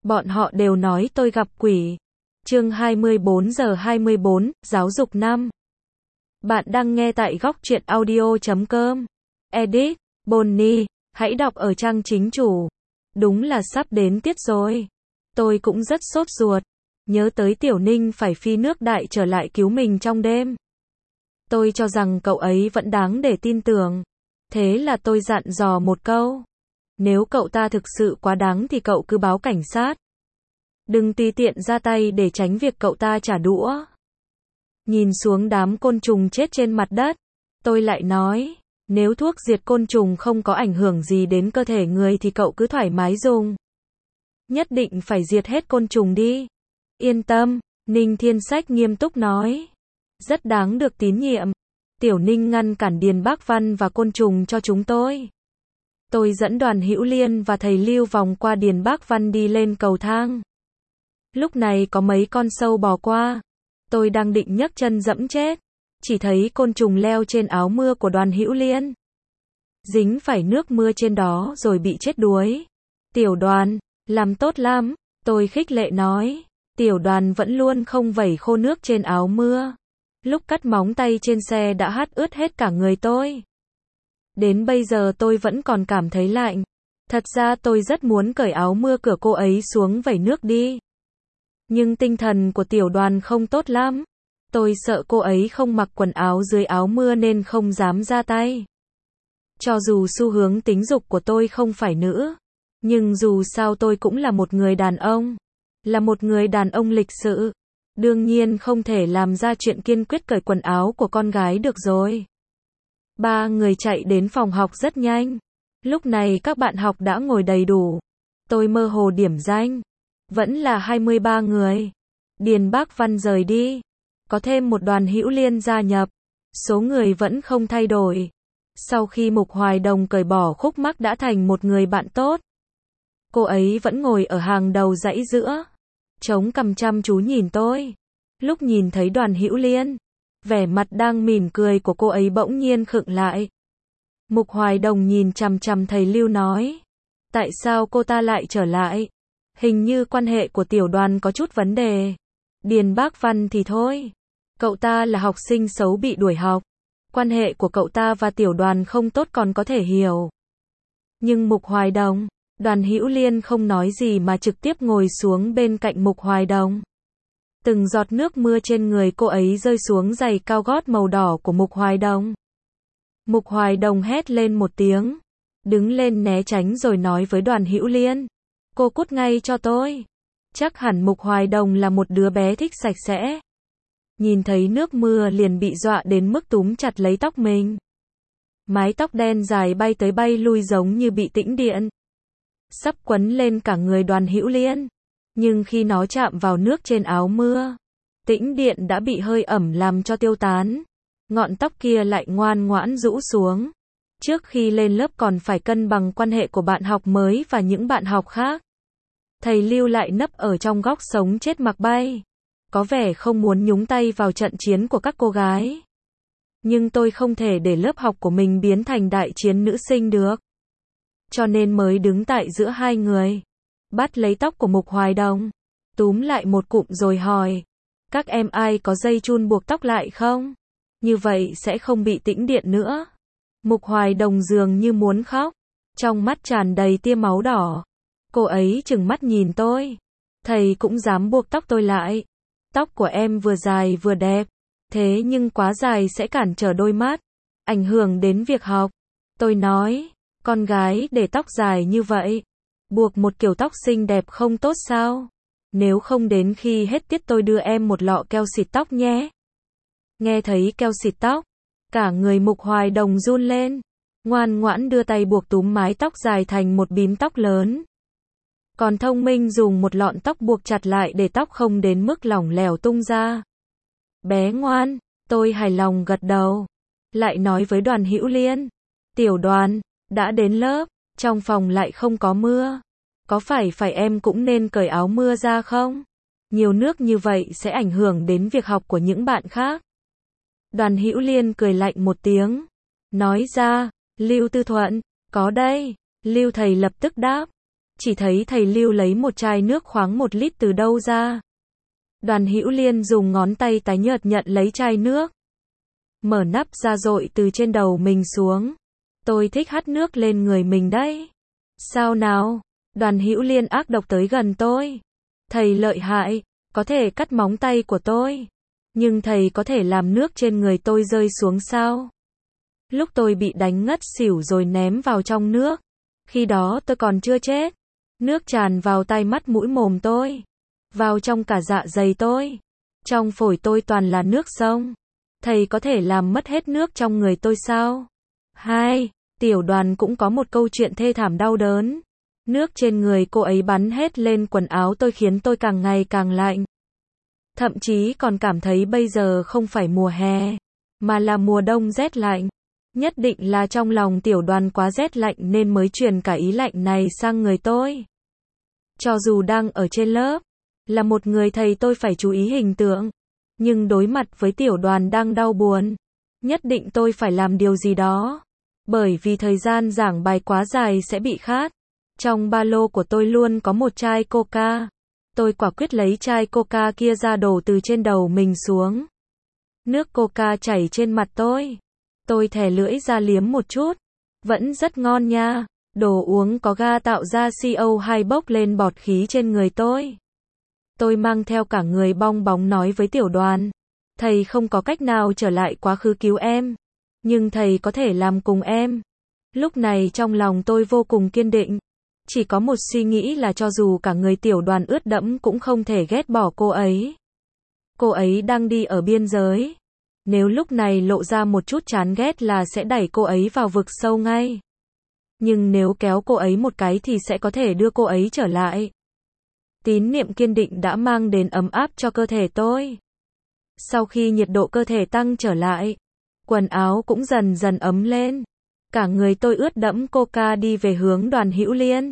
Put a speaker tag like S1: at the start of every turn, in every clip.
S1: Bọn họ đều nói tôi gặp quỷ. Chương 24 giờ 24, giáo dục năm. Bạn đang nghe tại góc truyện audio.com. Edit, Bonnie, hãy đọc ở trang chính chủ. Đúng là sắp đến tiết rồi. Tôi cũng rất sốt ruột. Nhớ tới Tiểu Ninh phải phi nước đại trở lại cứu mình trong đêm. Tôi cho rằng cậu ấy vẫn đáng để tin tưởng. Thế là tôi dặn dò một câu. Nếu cậu ta thực sự quá đáng thì cậu cứ báo cảnh sát. Đừng tùy tiện ra tay để tránh việc cậu ta trả đũa. Nhìn xuống đám côn trùng chết trên mặt đất, tôi lại nói, nếu thuốc diệt côn trùng không có ảnh hưởng gì đến cơ thể người thì cậu cứ thoải mái dùng. Nhất định phải diệt hết côn trùng đi. Yên tâm, Ninh Thiên Sách nghiêm túc nói. Rất đáng được tín nhiệm. Tiểu Ninh ngăn cản Điền Bác Văn và côn trùng cho chúng tôi. Tôi dẫn Đoàn Hữu Liên và thầy Lưu vòng qua Điền Bác Văn đi lên cầu thang. Lúc này có mấy con sâu bò qua. Tôi đang định nhấc chân dẫm chết. Chỉ thấy côn trùng leo trên áo mưa của Đoàn Hữu Liên. Dính phải nước mưa trên đó rồi bị chết đuối. Tiểu Đoàn, làm tốt lắm. Tôi khích lệ nói. Tiểu Đoàn vẫn luôn không vẩy khô nước trên áo mưa. Lúc cắt móng tay trên xe đã hắt ướt hết cả người tôi. Đến bây giờ tôi vẫn còn cảm thấy lạnh. Thật ra tôi rất muốn cởi áo mưa cửa cô ấy xuống vẩy nước đi. Nhưng tinh thần của Tiểu Đoàn không tốt lắm. Tôi sợ cô ấy không mặc quần áo dưới áo mưa nên không dám ra tay. Cho dù xu hướng tính dục của tôi không phải nữ, nhưng dù sao tôi cũng là một người đàn ông. Là một người đàn ông lịch sự. Đương nhiên không thể làm ra chuyện kiên quyết cởi quần áo của con gái được rồi. Ba người chạy đến phòng học rất nhanh. Lúc này các bạn học đã ngồi đầy đủ. Tôi mơ hồ điểm danh. Vẫn là 23 người. Điền Bác Văn rời đi. Có thêm một Đoàn Hữu Liên gia nhập. Số người vẫn không thay đổi. Sau khi Mục Hoài Đồng cởi bỏ khúc mắc đã thành một người bạn tốt. Cô ấy vẫn ngồi ở hàng đầu dãy giữa. Chống cằm chăm chú nhìn tôi. Lúc nhìn thấy Đoàn Hữu Liên, vẻ mặt đang mỉm cười của cô ấy bỗng nhiên khựng lại. Mục Hoài Đồng nhìn chằm chằm thầy Lưu nói. Tại sao cô ta lại trở lại? Hình như quan hệ của Tiểu Đoàn có chút vấn đề. Điền Bác Văn thì thôi. Cậu ta là học sinh xấu bị đuổi học. Quan hệ của cậu ta và Tiểu Đoàn không tốt còn có thể hiểu. Nhưng Mục Hoài Đồng, Đoàn Hữu Liên không nói gì mà trực tiếp ngồi xuống bên cạnh Mục Hoài Đồng. Từng giọt nước mưa trên người cô ấy rơi xuống giày cao gót màu đỏ của Mục Hoài Đồng. Mục Hoài Đồng hét lên một tiếng. Đứng lên né tránh rồi nói với Đoàn Hữu Liên. Cô cút ngay cho tôi. Chắc hẳn Mục Hoài Đồng là một đứa bé thích sạch sẽ. Nhìn thấy nước mưa liền bị dọa đến mức túm chặt lấy tóc mình. Mái tóc đen dài bay tới bay lui giống như bị tĩnh điện. Sắp quấn lên cả người Đoàn Hữu Liên. Nhưng khi nó chạm vào nước trên áo mưa, tĩnh điện đã bị hơi ẩm làm cho tiêu tán. Ngọn tóc kia lại ngoan ngoãn rũ xuống. Trước khi lên lớp còn phải cân bằng quan hệ của bạn học mới và những bạn học khác. Thầy Lưu lại nấp ở trong góc sống chết mặc bay. Có vẻ không muốn nhúng tay vào trận chiến của các cô gái. Nhưng tôi không thể để lớp học của mình biến thành đại chiến nữ sinh được. Cho nên mới đứng tại giữa hai người. Bắt lấy tóc của Mục Hoài Đồng. Túm lại một cụm rồi hỏi. Các em ai có dây chun buộc tóc lại không? Như vậy sẽ không bị tĩnh điện nữa. Mục Hoài Đồng dường như muốn khóc. Trong mắt tràn đầy tia máu đỏ. Cô ấy trừng mắt nhìn tôi. Thầy cũng dám buộc tóc tôi lại. Tóc của em vừa dài vừa đẹp. Thế nhưng quá dài sẽ cản trở đôi mắt. Ảnh hưởng đến việc học. Tôi nói. Con gái để tóc dài như vậy. Buộc một kiểu tóc xinh đẹp không tốt sao? Nếu không đến khi hết tiết tôi đưa em một lọ keo xịt tóc nhé. Nghe thấy keo xịt tóc. Cả người Mục Hoài Đồng run lên. Ngoan ngoãn đưa tay buộc túm mái tóc dài thành một bím tóc lớn. Còn thông minh dùng một lọn tóc buộc chặt lại để tóc không đến mức lỏng lẻo tung ra. Bé ngoan, tôi hài lòng gật đầu. Lại nói với Đoàn Hữu Liên. Tiểu Đoàn, đã đến lớp, trong phòng lại không có mưa. Có phải em cũng nên cởi áo mưa ra không? Nhiều nước như vậy sẽ ảnh hưởng đến việc học của những bạn khác. Đoàn Hữu Liên cười lạnh một tiếng. Nói ra, Lưu Tư Thuận, có đây. Lưu thầy lập tức đáp. chỉ thấy thầy Lưu lấy một chai nước khoáng 1 lít từ đâu ra. Đoàn Hữu Liên dùng ngón tay tái nhợt nhận lấy chai nước. Mở nắp ra dội từ trên đầu mình xuống. Tôi thích hắt nước lên người mình đấy. Sao nào? Đoàn Hữu Liên ác độc tới gần tôi. Thầy lợi hại, có thể cắt móng tay của tôi. Nhưng thầy có thể làm nước trên người tôi rơi xuống sao? Lúc tôi bị đánh ngất xỉu rồi ném vào trong nước. Khi đó tôi còn chưa chết. Nước tràn vào tai mắt mũi mồm tôi. Vào trong cả dạ dày tôi. Trong phổi tôi toàn là nước sông. Thầy có thể làm mất hết nước trong người tôi sao? 2. Tiểu Đoàn cũng có một câu chuyện thê thảm đau đớn. Nước trên người cô ấy bắn hết lên quần áo tôi khiến tôi càng ngày càng lạnh. Thậm chí còn cảm thấy bây giờ không phải mùa hè, mà là mùa đông rét lạnh. Nhất định là trong lòng Tiểu Đoàn quá rét lạnh nên mới truyền cả ý lạnh này sang người tôi. Cho dù đang ở trên lớp, là một người thầy tôi phải chú ý hình tượng. Nhưng đối mặt với Tiểu Đoàn đang đau buồn, nhất định tôi phải làm điều gì đó. Bởi vì thời gian giảng bài quá dài sẽ bị khát. Trong ba lô của tôi luôn có một chai Coca. Tôi quả quyết lấy chai Coca kia ra đổ từ trên đầu mình xuống. Nước Coca chảy trên mặt tôi. Tôi thè lưỡi ra liếm một chút. Vẫn rất ngon nha. Đồ uống có ga tạo ra CO2 bốc lên bọt khí trên người tôi. Tôi mang theo cả người bong bóng nói với Tiểu Đoàn. Thầy không có cách nào trở lại quá khứ cứu em. Nhưng thầy có thể làm cùng em. Lúc này trong lòng tôi vô cùng kiên định. Chỉ có một suy nghĩ là cho dù cả người Tiểu Đoàn ướt đẫm cũng không thể ghét bỏ cô ấy. Cô ấy đang đi ở biên giới. Nếu lúc này lộ ra một chút chán ghét là sẽ đẩy cô ấy vào vực sâu ngay. Nhưng nếu kéo cô ấy một cái thì sẽ có thể đưa cô ấy trở lại. Tín niệm kiên định đã mang đến ấm áp cho cơ thể tôi. Sau khi nhiệt độ cơ thể tăng trở lại, quần áo cũng dần dần ấm lên. Cả người tôi ướt đẫm Coca đi về hướng Đoàn Hữu Liên.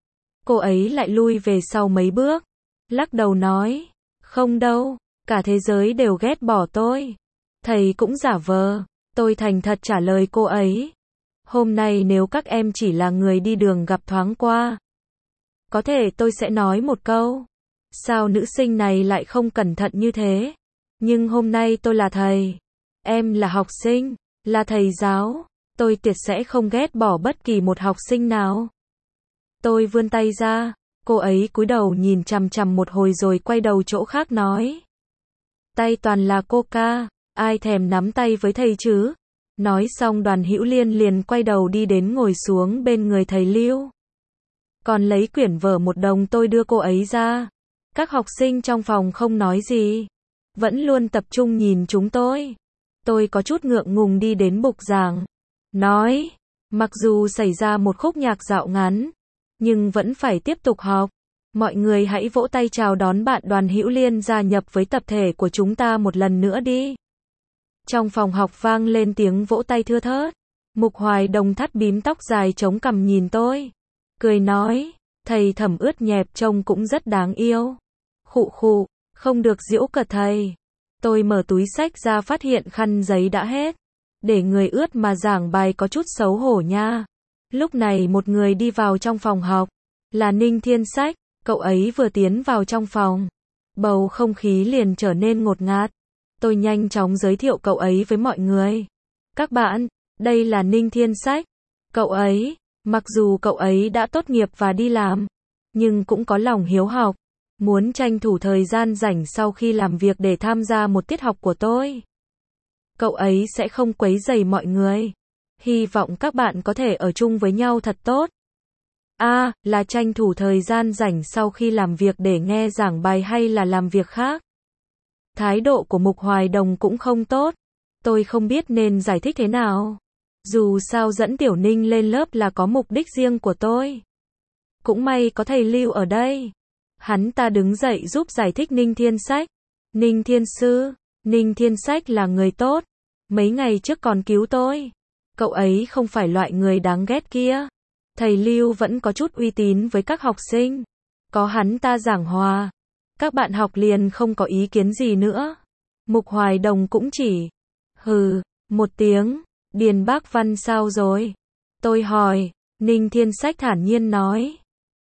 S1: Cô ấy lại lui về sau mấy bước. Lắc đầu nói, không đâu, cả thế giới đều ghét bỏ tôi. Thầy cũng giả vờ. Tôi thành thật trả lời cô ấy. Hôm nay nếu các em chỉ là người đi đường gặp thoáng qua, có thể tôi sẽ nói một câu. Sao nữ sinh này lại không cẩn thận như thế? Nhưng hôm nay tôi là thầy. Em là học sinh, là thầy giáo. Tôi tuyệt sẽ không ghét bỏ bất kỳ một học sinh nào. Tôi vươn tay ra. Cô ấy cúi đầu nhìn chằm chằm một hồi rồi quay đầu chỗ khác nói. Tay toàn là Coca. Ai thèm nắm tay với thầy chứ? Nói xong Đoàn Hữu Liên liền quay đầu đi đến ngồi xuống bên người thầy Lưu. Còn lấy quyển vở 1 đồng tôi đưa cô ấy ra. Các học sinh trong phòng không nói gì. Vẫn luôn tập trung nhìn chúng tôi. Tôi có chút ngượng ngùng đi đến bục giảng. Nói, mặc dù xảy ra một khúc nhạc dạo ngắn, nhưng vẫn phải tiếp tục học. Mọi người hãy vỗ tay chào đón bạn Đoàn Hữu Liên gia nhập với tập thể của chúng ta một lần nữa đi. Trong phòng học vang lên tiếng vỗ tay thưa thớt. Mục Hoài Đồng thắt bím tóc dài chống cằm nhìn tôi. Cười nói, thầy Thẩm ướt nhẹp trông cũng rất đáng yêu. Khụ khụ, không được giễu cợt thầy. Tôi mở túi xách ra phát hiện khăn giấy đã hết. Để người ướt mà giảng bài có chút xấu hổ nha. Lúc này một người đi vào trong phòng học. Là Ninh Thiên Sách. Cậu ấy vừa tiến vào trong phòng. Bầu không khí liền trở nên ngột ngạt. Tôi nhanh chóng giới thiệu cậu ấy với mọi người. Các bạn, đây là Ninh Thiên Sách. Cậu ấy, mặc dù cậu ấy đã tốt nghiệp và đi làm, nhưng cũng có lòng hiếu học. Muốn tranh thủ thời gian rảnh sau khi làm việc để tham gia một tiết học của tôi. Cậu ấy sẽ không quấy rầy mọi người. Hy vọng các bạn có thể ở chung với nhau thật tốt. Là tranh thủ thời gian rảnh sau khi làm việc để nghe giảng bài hay là làm việc khác? Thái độ của Mục Hoài Đồng cũng không tốt. Tôi không biết nên giải thích thế nào. Dù sao dẫn Tiểu Ninh lên lớp là có mục đích riêng của tôi. Cũng may có thầy Lưu ở đây. Hắn ta đứng dậy giúp giải thích Ninh Thiên Sách. Ninh Thiên Sư, Ninh Thiên Sách là người tốt. Mấy ngày trước còn cứu tôi. Cậu ấy không phải loại người đáng ghét kia. Thầy Lưu vẫn có chút uy tín với các học sinh. Có hắn ta giảng hòa, các bạn học liền không có ý kiến gì nữa. Mục Hoài Đồng cũng chỉ hừ một tiếng. Điền Bác Văn sao rồi? Tôi hỏi. Ninh Thiên Sách thản nhiên nói.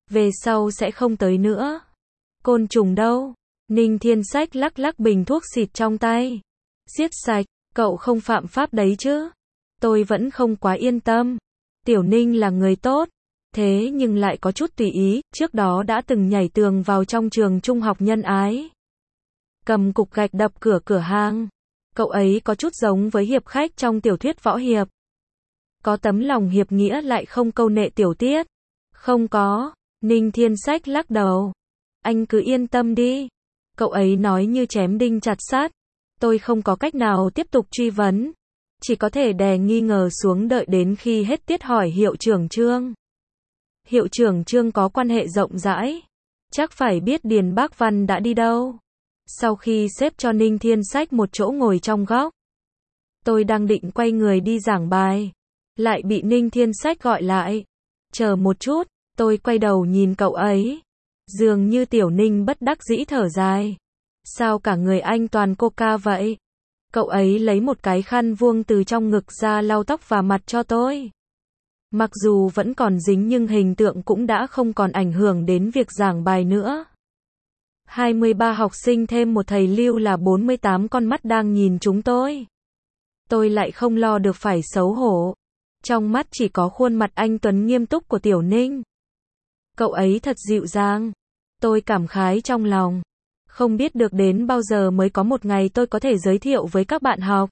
S1: Về sau sẽ không tới nữa. Côn trùng đâu? Ninh Thiên Sách lắc lắc bình thuốc xịt trong tay. Giết sạch, cậu không phạm pháp đấy chứ? Tôi vẫn không quá yên tâm. Tiểu Ninh là người tốt, thế nhưng lại có chút tùy ý, trước đó đã từng nhảy tường vào trong trường trung học nhân ái. Cầm cục gạch đập cửa cửa hàng. Cậu ấy có chút giống với hiệp khách trong tiểu thuyết võ hiệp. Có tấm lòng hiệp nghĩa lại không câu nệ tiểu tiết. Không có, Ninh Thiên Sách lắc đầu. Anh cứ yên tâm đi. Cậu ấy nói như chém đinh chặt sắt. Tôi không có cách nào tiếp tục truy vấn. Chỉ có thể đè nghi ngờ xuống đợi đến khi hết tiết hỏi hiệu trưởng Trương. Hiệu trưởng Trương có quan hệ rộng rãi. Chắc phải biết Điền Bác Văn đã đi đâu. Sau khi xếp cho Ninh Thiên Sách một chỗ ngồi trong góc. Tôi đang định quay người đi giảng bài. Lại bị Ninh Thiên Sách gọi lại. Chờ một chút, tôi quay đầu nhìn cậu ấy. Dường như Tiểu Ninh bất đắc dĩ thở dài. Sao cả người anh toàn coca vậy? Cậu ấy lấy một cái khăn vuông từ trong ngực ra lau tóc và mặt cho tôi. Mặc dù vẫn còn dính nhưng hình tượng cũng đã không còn ảnh hưởng đến việc giảng bài nữa. 23 học sinh thêm một thầy lưu là 48 con mắt đang nhìn chúng tôi. Tôi lại không lo được phải xấu hổ. Trong mắt chỉ có khuôn mặt anh tuấn nghiêm túc của Tiểu Ninh. Cậu ấy thật dịu dàng. Tôi cảm khái trong lòng. Không biết được đến bao giờ mới có một ngày tôi có thể giới thiệu với các bạn học.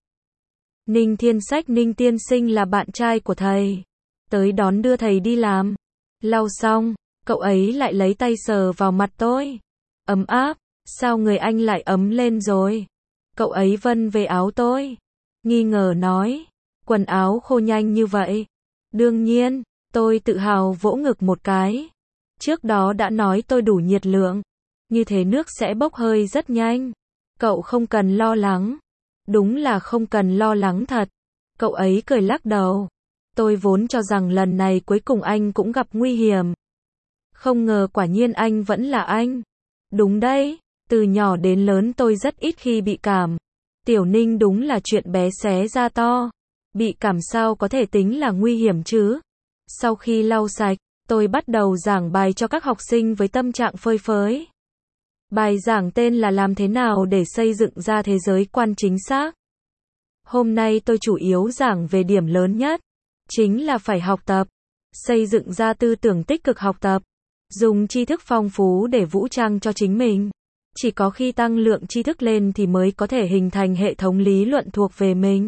S1: Ninh Thiên Sách Ninh tiên sinh là bạn trai của thầy. Tới đón đưa thầy đi làm. Lau xong, cậu ấy lại lấy tay sờ vào mặt tôi. Ấm áp, sao người anh lại ấm lên rồi? Cậu ấy vân về áo tôi. Nghi ngờ nói, quần áo khô nhanh như vậy. Đương nhiên, tôi tự hào vỗ ngực một cái. Trước đó đã nói tôi đủ nhiệt lượng. Như thế nước sẽ bốc hơi rất nhanh. Cậu không cần lo lắng. Đúng là không cần lo lắng thật. Cậu ấy cười lắc đầu. Tôi vốn cho rằng lần này cuối cùng anh cũng gặp nguy hiểm. Không ngờ quả nhiên anh vẫn là anh. Đúng đấy, từ nhỏ đến lớn tôi rất ít khi bị cảm. Tiểu Ninh đúng là chuyện bé xé ra to. Bị cảm sao có thể tính là nguy hiểm chứ? Sau khi lau sạch, tôi bắt đầu giảng bài cho các học sinh với tâm trạng phơi phới. Bài giảng tên là làm thế nào để xây dựng ra thế giới quan chính xác. Hôm nay tôi chủ yếu giảng về điểm lớn nhất. Chính là phải học tập. Xây dựng ra tư tưởng tích cực học tập. Dùng tri thức phong phú để vũ trang cho chính mình. Chỉ có khi tăng lượng tri thức lên thì mới có thể hình thành hệ thống lý luận thuộc về mình.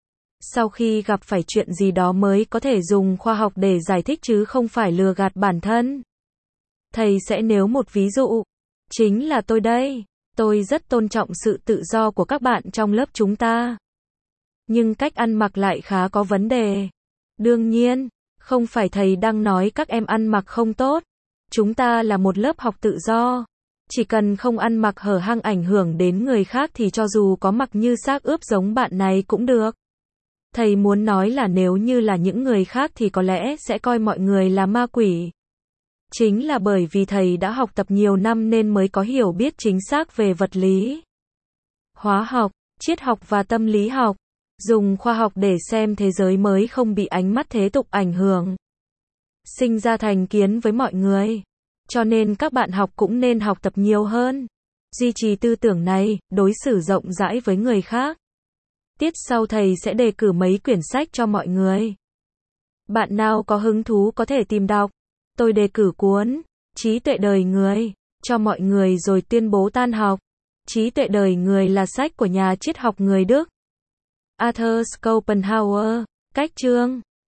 S1: Sau khi gặp phải chuyện gì đó mới có thể dùng khoa học để giải thích chứ không phải lừa gạt bản thân. Thầy sẽ nêu một ví dụ. Chính là tôi đây. Tôi rất tôn trọng sự tự do của các bạn trong lớp chúng ta. Nhưng cách ăn mặc lại khá có vấn đề. Đương nhiên, không phải thầy đang nói các em ăn mặc không tốt. Chúng ta là một lớp học tự do. Chỉ cần không ăn mặc hở hang ảnh hưởng đến người khác thì cho dù có mặc như xác ướp giống bạn này cũng được. Thầy muốn nói là nếu như là những người khác thì có lẽ sẽ coi mọi người là ma quỷ. Chính là bởi vì thầy đã học tập nhiều năm nên mới có hiểu biết chính xác về vật lý, hóa học, triết học và tâm lý học. Dùng khoa học để xem thế giới mới không bị ánh mắt thế tục ảnh hưởng. Sinh ra thành kiến với mọi người. Cho nên các bạn học cũng nên học tập nhiều hơn. Duy trì tư tưởng này, đối xử rộng rãi với người khác. Tiết sau thầy sẽ đề cử mấy quyển sách cho mọi người. Bạn nào có hứng thú có thể tìm đọc. Tôi đề cử cuốn Trí tuệ đời người cho mọi người rồi tuyên bố tan học. Trí tuệ đời người là sách của nhà triết học người Đức Arthur Schopenhauer. Cách chương